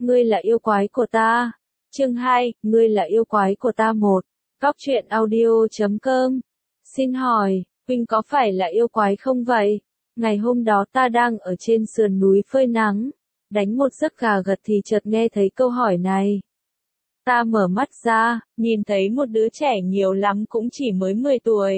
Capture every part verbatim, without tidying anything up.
ngươi là yêu quái của ta. Chương hai, ngươi là yêu quái của ta một. Góc truyện audio chấm com. Xin hỏi, huynh có phải là yêu quái không vậy? Ngày hôm đó ta đang ở trên sườn núi phơi nắng, đánh một giấc gà gật thì chợt nghe thấy câu hỏi này. Ta mở mắt ra, nhìn thấy một đứa trẻ nhiều lắm cũng chỉ mới mười tuổi.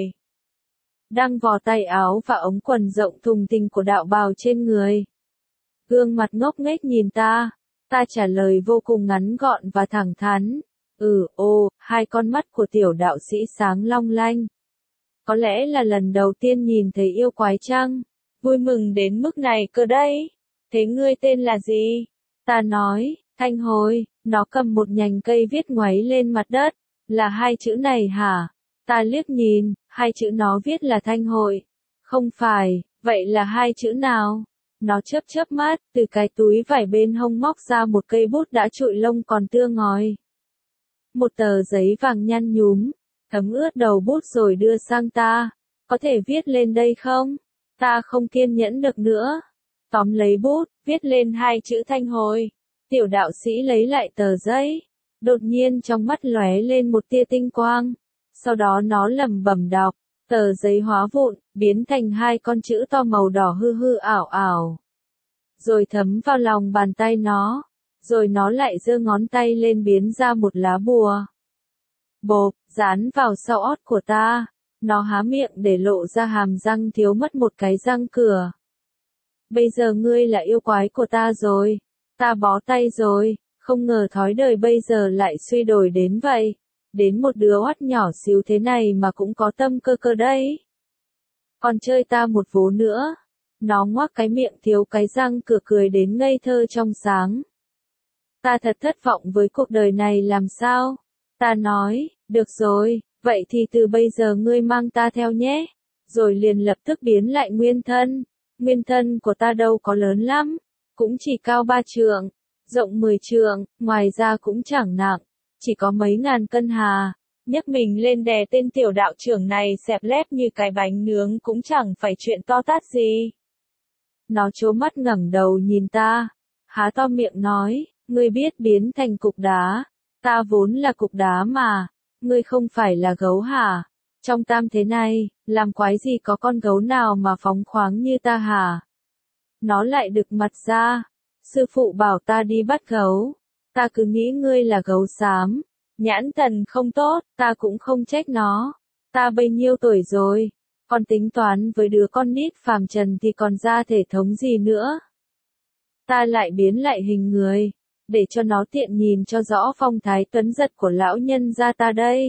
Đang vò tay áo và ống quần rộng thùng thình của đạo bào trên người. Gương mặt ngốc nghếch nhìn ta, ta trả lời vô cùng ngắn gọn và thẳng thắn. Ừ, ô, hai con mắt của tiểu đạo sĩ sáng long lanh. Có lẽ là lần đầu tiên nhìn thấy yêu quái chăng? Vui mừng đến mức này cơ đấy. Thế ngươi tên là gì? Ta nói, Thanh Hồi. Nó cầm một nhành cây viết ngoáy lên mặt đất. Là hai chữ này hả? Ta liếc nhìn, hai chữ nó viết là Thanh Hội. Không phải, vậy là hai chữ nào? Nó chớp chớp mắt, từ cái túi vải bên hông móc ra một cây bút đã trụi lông còn tưa ngòi. Một tờ giấy vàng nhăn nhúm, thấm ướt đầu bút rồi đưa sang ta. Có thể viết lên đây không? Ta không kiên nhẫn được nữa. Tóm lấy bút, viết lên hai chữ Thanh Hồi. Tiểu đạo sĩ lấy lại tờ giấy. Đột nhiên trong mắt lóe lên một tia tinh quang. Sau đó nó lẩm bẩm đọc. Tờ giấy hóa vụn, biến thành hai con chữ to màu đỏ hư hư ảo ảo. Rồi thấm vào lòng bàn tay nó. Rồi nó lại giơ ngón tay lên biến ra một lá bùa. Bộp, dán vào sau ót của ta. Nó há miệng để lộ ra hàm răng thiếu mất một cái răng cửa. Bây giờ ngươi là yêu quái của ta rồi. Ta bó tay rồi, không ngờ thói đời bây giờ lại suy đổi đến vậy. Đến một đứa oắt nhỏ xíu thế này mà cũng có tâm cơ cơ đấy. Còn chơi ta một vố nữa. Nó ngoác cái miệng thiếu cái răng cửa cười đến ngây thơ trong sáng. Ta thật thất vọng với cuộc đời này làm sao? Ta nói, được rồi, vậy thì từ bây giờ ngươi mang ta theo nhé. Rồi liền lập tức biến lại nguyên thân. Nguyên thân của ta đâu có lớn lắm, cũng chỉ cao ba trượng, rộng mười trượng, ngoài ra cũng chẳng nặng, chỉ có mấy ngàn cân hà. Nhấc mình lên đè tên tiểu đạo trưởng này xẹp lép như cái bánh nướng cũng chẳng phải chuyện to tát gì. Nó trố mắt ngẩng đầu nhìn ta, há to miệng nói, ngươi biết biến thành cục đá, ta vốn là cục đá mà, ngươi không phải là gấu hả? Trong tam thế này, làm quái gì có con gấu nào mà phóng khoáng như ta hả? Nó lại đực mặt ra, sư phụ bảo ta đi bắt gấu, ta cứ nghĩ ngươi là gấu xám, nhãn thần không tốt, ta cũng không trách nó, ta bấy nhiêu tuổi rồi, còn tính toán với đứa con nít phàm trần thì còn ra thể thống gì nữa. Ta lại biến lại hình người, để cho nó tiện nhìn cho rõ phong thái tuấn giật của lão nhân gia ta đây.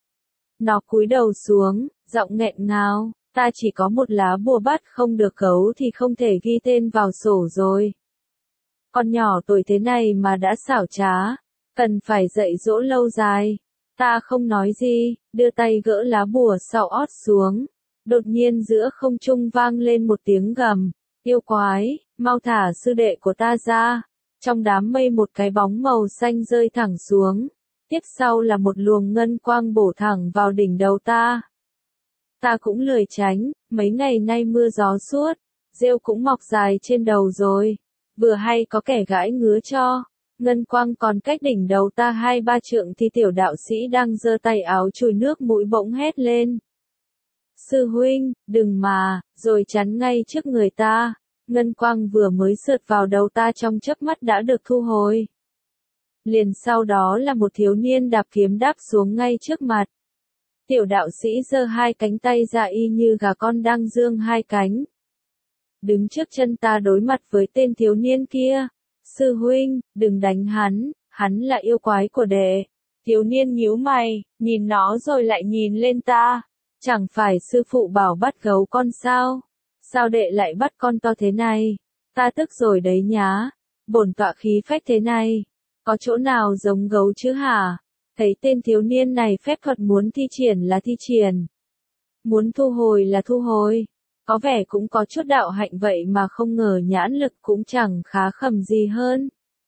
Nó cúi đầu xuống, giọng nghẹn ngào, ta chỉ có một lá bùa bắt không được gấu thì không thể ghi tên vào sổ rồi. Con nhỏ tuổi thế này mà đã xảo trá, cần phải dạy dỗ lâu dài. Ta không nói gì, đưa tay gỡ lá bùa sau ót xuống. Đột nhiên giữa không trung vang lên một tiếng gầm, yêu quái, mau thả sư đệ của ta ra. Trong đám mây một cái bóng màu xanh rơi thẳng xuống. Tiếp sau là một luồng ngân quang bổ thẳng vào đỉnh đầu ta. Ta cũng lười tránh, mấy ngày nay mưa gió suốt, rêu cũng mọc dài trên đầu rồi. Vừa hay có kẻ gãi ngứa cho, ngân quang còn cách đỉnh đầu ta hai ba trượng thì tiểu đạo sĩ đang giơ tay áo chùi nước mũi bỗng hét lên. Sư huynh, đừng mà, rồi chắn ngay trước người ta. Ngân quang vừa mới sượt vào đầu ta trong chớp mắt đã được thu hồi. Liền sau đó là một thiếu niên đạp kiếm đáp xuống ngay trước mặt. Tiểu đạo sĩ giơ hai cánh tay ra y như gà con đang dương hai cánh. Đứng trước chân ta đối mặt với tên thiếu niên kia. Sư huynh, đừng đánh hắn, hắn là yêu quái của đệ. Thiếu niên nhíu mày, nhìn nó rồi lại nhìn lên ta. Chẳng phải sư phụ bảo bắt gấu con sao? Sao đệ lại bắt con to thế này? Ta tức rồi đấy nhá. Bổn tọa khí phách thế này. Có chỗ nào giống gấu chứ hả? Thấy tên thiếu niên này phép thuật muốn thi triển là thi triển. Muốn thu hồi là thu hồi. Có vẻ cũng có chút đạo hạnh vậy mà không ngờ nhãn lực cũng chẳng khá khẩm gì hơn.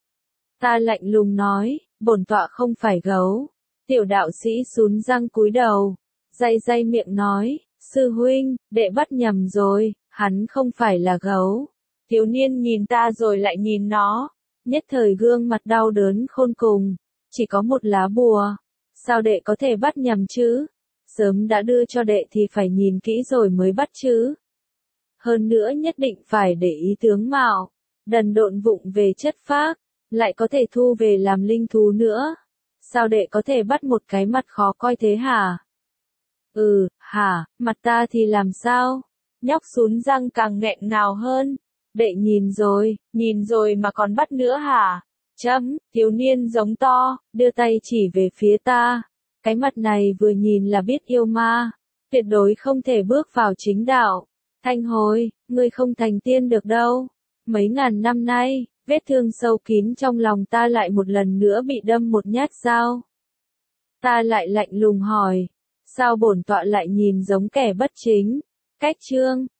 Ta lạnh lùng nói, bổn tọa không phải gấu. Tiểu đạo sĩ sún răng cúi đầu. Day day miệng nói, sư huynh, đệ bắt nhầm rồi, hắn không phải là gấu. Thiếu niên nhìn ta rồi lại nhìn nó. Nhất thời gương mặt đau đớn khôn cùng, chỉ có một lá bùa, sao đệ có thể bắt nhầm chứ? Sớm đã đưa cho đệ thì phải nhìn kỹ rồi mới bắt chứ. Hơn nữa nhất định phải để ý tướng mạo, đần độn vụng về chất phác, lại có thể thu về làm linh thú nữa. Sao đệ có thể bắt một cái mặt khó coi thế hả? Ừ, hả, mặt ta thì làm sao? Nhóc sún răng càng nghẹn ngào hơn. Đệ nhìn rồi, nhìn rồi mà còn bắt nữa hả? Chấm, thiếu niên giống to, đưa tay chỉ về phía ta. Cái mặt này vừa nhìn là biết yêu ma, tuyệt đối không thể bước vào chính đạo. Thanh Hối, ngươi không thành tiên được đâu. Mấy ngàn năm nay, vết thương sâu kín trong lòng ta lại một lần nữa bị đâm một nhát dao. Ta lại lạnh lùng hỏi, sao bổn tọa lại nhìn giống kẻ bất chính? Cách chương